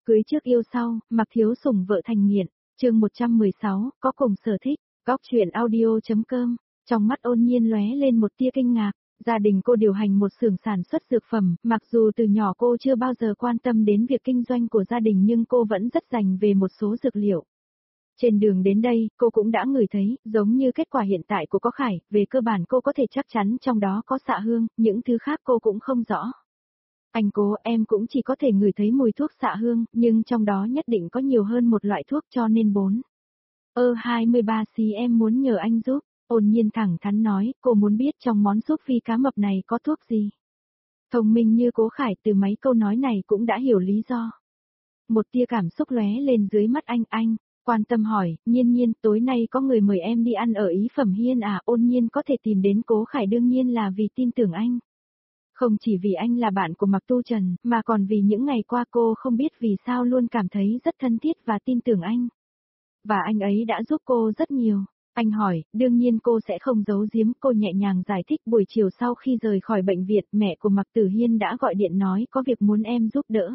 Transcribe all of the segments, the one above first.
Cưới trước yêu sau, Mặc Thiếu Sủng vợ thành nghiện. Chương 116, có cùng sở thích. Góc truyện audio.com. Trong mắt Ôn Nhiên lóe lên một tia kinh ngạc. Gia đình cô điều hành một xưởng sản xuất dược phẩm, mặc dù từ nhỏ cô chưa bao giờ quan tâm đến việc kinh doanh của gia đình nhưng cô vẫn rất dành về một số dược liệu. Trên đường đến đây, cô cũng đã ngửi thấy, giống như kết quả hiện tại của có Khải, về cơ bản cô có thể chắc chắn trong đó có xạ hương, những thứ khác cô cũng không rõ. Anh cố, em cũng chỉ có thể ngửi thấy mùi thuốc xạ hương, nhưng trong đó nhất định có nhiều hơn một loại thuốc cho nên 23 xí em muốn nhờ anh giúp. Ôn Nhiên thẳng thắn nói, cô muốn biết trong món súp phi cá mập này có thuốc gì. Thông minh như Cố Khải từ mấy câu nói này cũng đã hiểu lý do. Một tia cảm xúc lóe lên dưới mắt anh, quan tâm hỏi, Nhiên tối nay có người mời em đi ăn ở Ý Phẩm Hiên à? Ôn Nhiên có thể tìm đến Cố Khải đương nhiên là vì tin tưởng anh. Không chỉ vì anh là bạn của Mạc Tu Trần, mà còn vì những ngày qua cô không biết vì sao luôn cảm thấy rất thân thiết và tin tưởng anh. Và anh ấy đã giúp cô rất nhiều. Anh hỏi, đương nhiên cô sẽ không giấu giếm, cô nhẹ nhàng giải thích buổi chiều sau khi rời khỏi bệnh viện, mẹ của Mạc Tử Hiên đã gọi điện nói có việc muốn em giúp đỡ.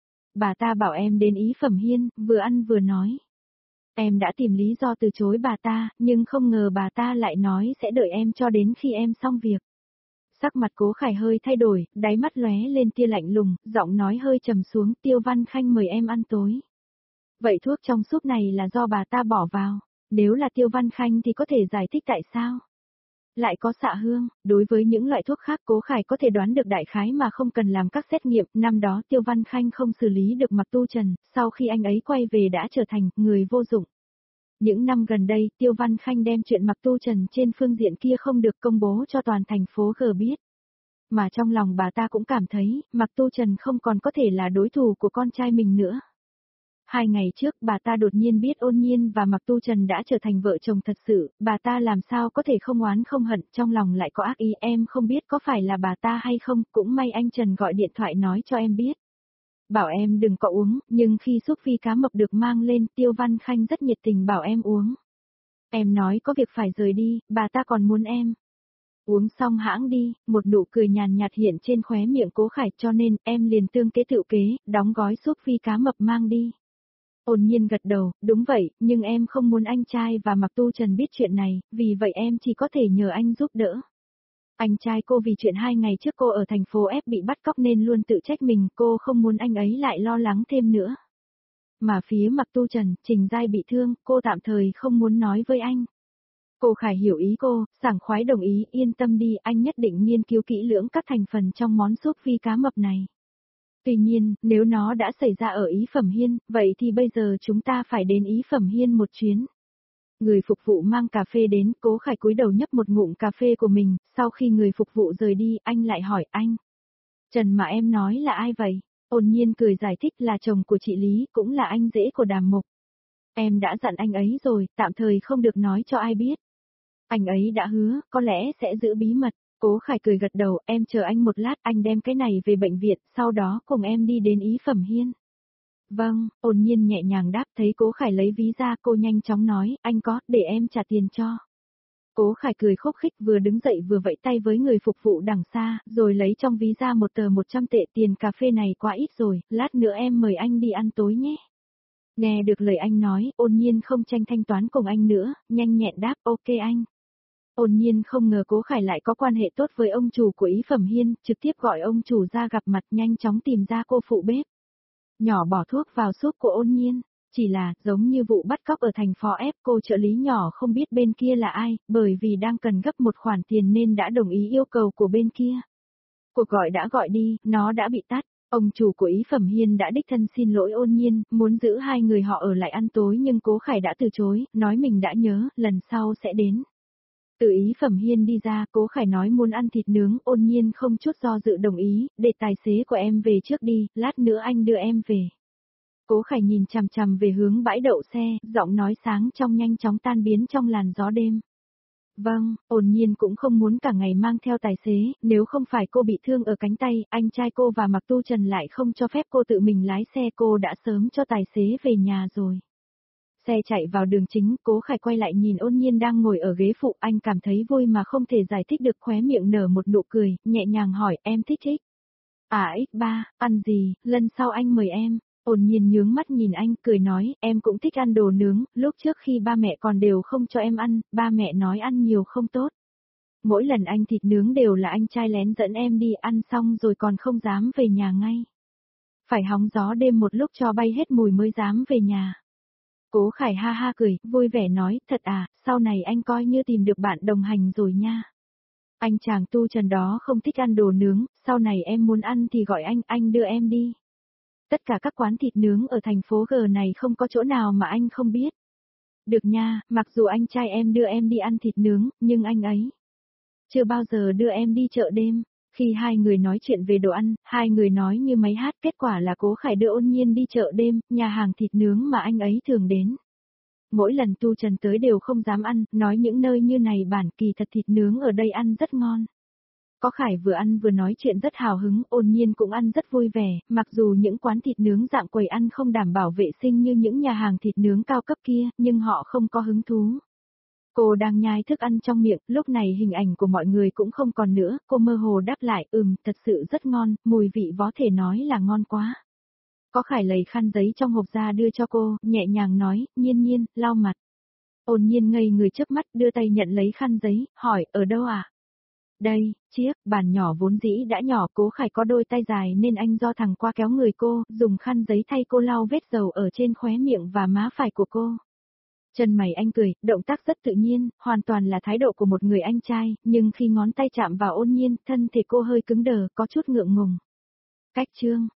Bà ta bảo em đến Ý Phẩm Hiên, vừa ăn vừa nói. Em đã tìm lý do từ chối bà ta, nhưng không ngờ bà ta lại nói sẽ đợi em cho đến khi em xong việc. Sắc mặt Cố Khải hơi thay đổi, đáy mắt lóe lên tia lạnh lùng, giọng nói hơi trầm xuống, Tiêu Văn Khanh mời em ăn tối. Vậy thuốc trong súp này là do bà ta bỏ vào, nếu là Tiêu Văn Khanh thì có thể giải thích tại sao lại có xạ hương. Đối với những loại thuốc khác Cố Khải có thể đoán được đại khái mà không cần làm các xét nghiệm, năm đó Tiêu Văn Khanh không xử lý được Mạc Tu Trần, sau khi anh ấy quay về đã trở thành người vô dụng. Những năm gần đây, Tiêu Văn Khanh đem chuyện Mạc Tu Trần trên phương diện kia không được công bố cho toàn thành phố G biết. Mà trong lòng bà ta cũng cảm thấy, Mạc Tu Trần không còn có thể là đối thủ của con trai mình nữa. 2 ngày trước, bà ta đột nhiên biết Ôn Nhiên và Mạc Tu Trần đã trở thành vợ chồng thật sự, bà ta làm sao có thể không oán không hận, trong lòng lại có ác ý, em không biết có phải là bà ta hay không, cũng may anh Trần gọi điện thoại nói cho em biết. Bảo em đừng có uống, nhưng khi súp phi cá mập được mang lên, Tiêu Văn Khanh rất nhiệt tình bảo em uống. Em nói có việc phải rời đi, bà ta còn muốn em uống xong hãng đi. Một nụ cười nhàn nhạt hiện trên khóe miệng Cố Khải, cho nên em liền tương kế tự kế, đóng gói súp phi cá mập mang đi. Ôn Nhiên gật đầu, đúng vậy, nhưng em không muốn anh trai và Mạc Tu Trần biết chuyện này, vì vậy em chỉ có thể nhờ anh giúp đỡ. Anh trai cô vì chuyện 2 ngày trước cô ở thành phố F bị bắt cóc nên luôn tự trách mình, cô không muốn anh ấy lại lo lắng thêm nữa. Mà phía Mạc Tu Trần, Trình Giai bị thương, cô tạm thời không muốn nói với anh. Cô Khải hiểu ý cô, sảng khoái đồng ý, yên tâm đi, anh nhất định nghiên cứu kỹ lưỡng các thành phần trong món súp phi cá mập này. Tuy nhiên, nếu nó đã xảy ra ở Ý Phẩm Hiên, vậy thì bây giờ chúng ta phải đến Ý Phẩm Hiên một chuyến. Người phục vụ mang cà phê đến, Cố Khải cúi đầu nhấp một ngụm cà phê của mình, sau khi người phục vụ rời đi, anh lại hỏi anh. Trần mà em nói là ai vậy? Ôn Nhiên cười giải thích là chồng của chị Lý, cũng là anh rể của Đàm Mục. Em đã dặn anh ấy rồi, tạm thời không được nói cho ai biết. Anh ấy đã hứa, có lẽ sẽ giữ bí mật. Cố Khải cười gật đầu, em chờ anh một lát, anh đem cái này về bệnh viện, sau đó cùng em đi đến Ý Phẩm Hiên. Vâng, Ôn Nhiên nhẹ nhàng đáp, thấy Cố Khải lấy ví ra, cô nhanh chóng nói, anh có, để em trả tiền cho. Cố Khải cười khúc khích vừa đứng dậy vừa vẫy tay với người phục vụ đằng xa, rồi lấy trong ví ra một tờ 100 tệ, tiền cà phê này quá ít rồi, lát nữa em mời anh đi ăn tối nhé. Nghe được lời anh nói, Ôn Nhiên không tranh thanh toán cùng anh nữa, nhanh nhẹn đáp, ok anh. Ôn Nhiên không ngờ Cố Khải lại có quan hệ tốt với ông chủ của Ý Phẩm Hiên, trực tiếp gọi ông chủ ra gặp mặt, nhanh chóng tìm ra cô phụ bếp. Nhỏ bỏ thuốc vào súp của Ôn Nhiên, chỉ là, giống như vụ bắt cóc ở thành phố F, cô trợ lý nhỏ không biết bên kia là ai, bởi vì đang cần gấp một khoản tiền nên đã đồng ý yêu cầu của bên kia. Cuộc gọi đã gọi đi, nó đã bị tắt. Ông chủ của Ý Phẩm Hiên đã đích thân xin lỗi Ôn Nhiên, muốn giữ hai người họ ở lại ăn tối nhưng Cố Khải đã từ chối, nói mình đã nhớ, lần sau sẽ đến. Từ Ý Phẩm Hiên đi ra, Cố Khải nói muốn ăn thịt nướng, Ôn Nhiên không chút do dự đồng ý, để tài xế của em về trước đi, lát nữa anh đưa em về. Cố Khải nhìn chằm chằm về hướng bãi đậu xe, giọng nói sáng trong nhanh chóng tan biến trong làn gió đêm. Vâng, Ôn Nhiên cũng không muốn cả ngày mang theo tài xế, nếu không phải cô bị thương ở cánh tay, anh trai cô và Mạc Tu Trần lại không cho phép cô tự mình lái xe, cô đã sớm cho tài xế về nhà rồi. Xe chạy vào đường chính, Cố Khải quay lại nhìn Ôn Nhiên đang ngồi ở ghế phụ, anh cảm thấy vui mà không thể giải thích được, khóe miệng nở một nụ cười, nhẹ nhàng hỏi, em thích? À X3, ăn gì, lần sau anh mời em. Ôn nhiên nhướng mắt nhìn anh, cười nói, em cũng thích ăn đồ nướng, lúc trước khi ba mẹ còn đều không cho em ăn, ba mẹ nói ăn nhiều không tốt. Mỗi lần anh thịt nướng đều là anh trai lén dẫn em đi ăn xong rồi còn không dám về nhà ngay. Phải hóng gió đêm một lúc cho bay hết mùi mới dám về nhà. Cố Khải ha ha cười, vui vẻ nói, thật à, sau này anh coi như tìm được bạn đồng hành rồi nha. Anh chàng tu trần đó không thích ăn đồ nướng, sau này em muốn ăn thì gọi anh đưa em đi. Tất cả các quán thịt nướng ở thành phố G này không có chỗ nào mà anh không biết. Được nha, mặc dù anh trai em đưa em đi ăn thịt nướng, nhưng anh ấy chưa bao giờ đưa em đi chợ đêm. Khi hai người nói chuyện về đồ ăn, hai người nói như máy hát, kết quả là Cố Khải đưa Ôn Nhiên đi chợ đêm, nhà hàng thịt nướng mà anh ấy thường đến. Mỗi lần Tu Trần tới đều không dám ăn, nói những nơi như này bản kỳ thật thịt nướng ở đây ăn rất ngon. Có Khải vừa ăn vừa nói chuyện rất hào hứng, Ôn Nhiên cũng ăn rất vui vẻ, mặc dù những quán thịt nướng dạng quầy ăn không đảm bảo vệ sinh như những nhà hàng thịt nướng cao cấp kia, nhưng họ không có hứng thú. Cô đang nhai thức ăn trong miệng, lúc này hình ảnh của mọi người cũng không còn nữa, cô mơ hồ đáp lại, thật sự rất ngon, mùi vị có thể nói là ngon quá. Có Khải lấy khăn giấy trong hộp ra đưa cho cô, nhẹ nhàng nói, Nhiên Nhiên, lau mặt. Ôn Nhiên ngây người chớp mắt, đưa tay nhận lấy khăn giấy, hỏi, ở đâu à? Đây, chiếc bàn nhỏ vốn dĩ đã nhỏ, Cố Khải có đôi tay dài nên anh do thẳng qua kéo người cô, dùng khăn giấy thay cô lau vết dầu ở trên khóe miệng và má phải của cô. Chân mày anh cười, động tác rất tự nhiên, hoàn toàn là thái độ của một người anh trai, nhưng khi ngón tay chạm vào Ôn Nhiên, thân thể cô hơi cứng đờ, có chút ngượng ngùng. Cách chương